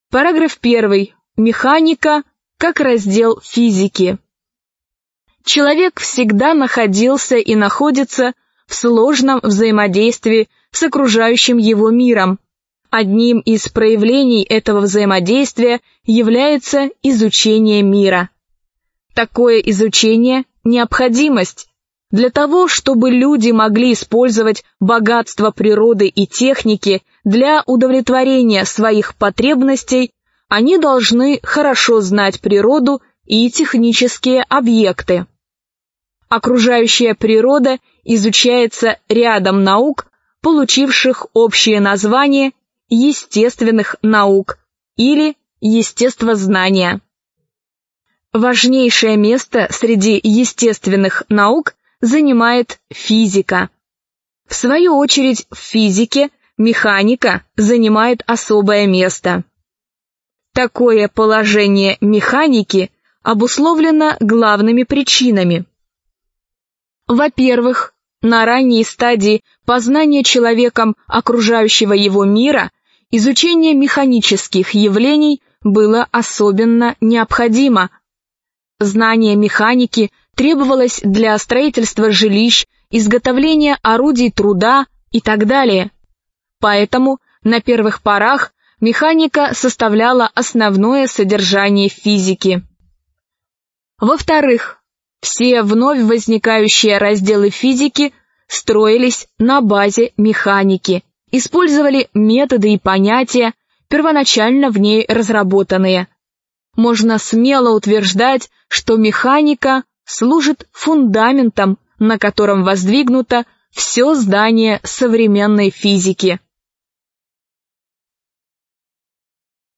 Параграф 1. Механика как раздел физики. Человек всегда находился и находится в сложном взаимодействии с окружающим его миром. Одним из проявлений этого взаимодействия является изучение мира. Такое изучение – необходимость. Для того, чтобы люди могли использовать богатство природы и техники для удовлетворения своих потребностей, они должны хорошо знать природу и технические объекты. Окружающая природа изучается рядом наук, получивших общее название естественных наук или естествознания. Важнейшее место среди естественных наук занимает физика. В свою очередь, в физике механика занимает особое место. Такое положение механики обусловлено главными причинами. Во-первых, на ранней стадии познания человеком окружающего его мира изучение механических явлений было особенно необходимо. Знание механики требовалось для строительства жилищ, изготовления орудий труда и так далее. Поэтому на первых порах механика составляла основное содержание физики. Во-вторых, все вновь возникающие разделы физики строились на базе механики, использовали методы и понятия, первоначально в ней разработанные. Можно смело утверждать, что механика служит фундаментом, на котором воздвигнуто все здание современной физики.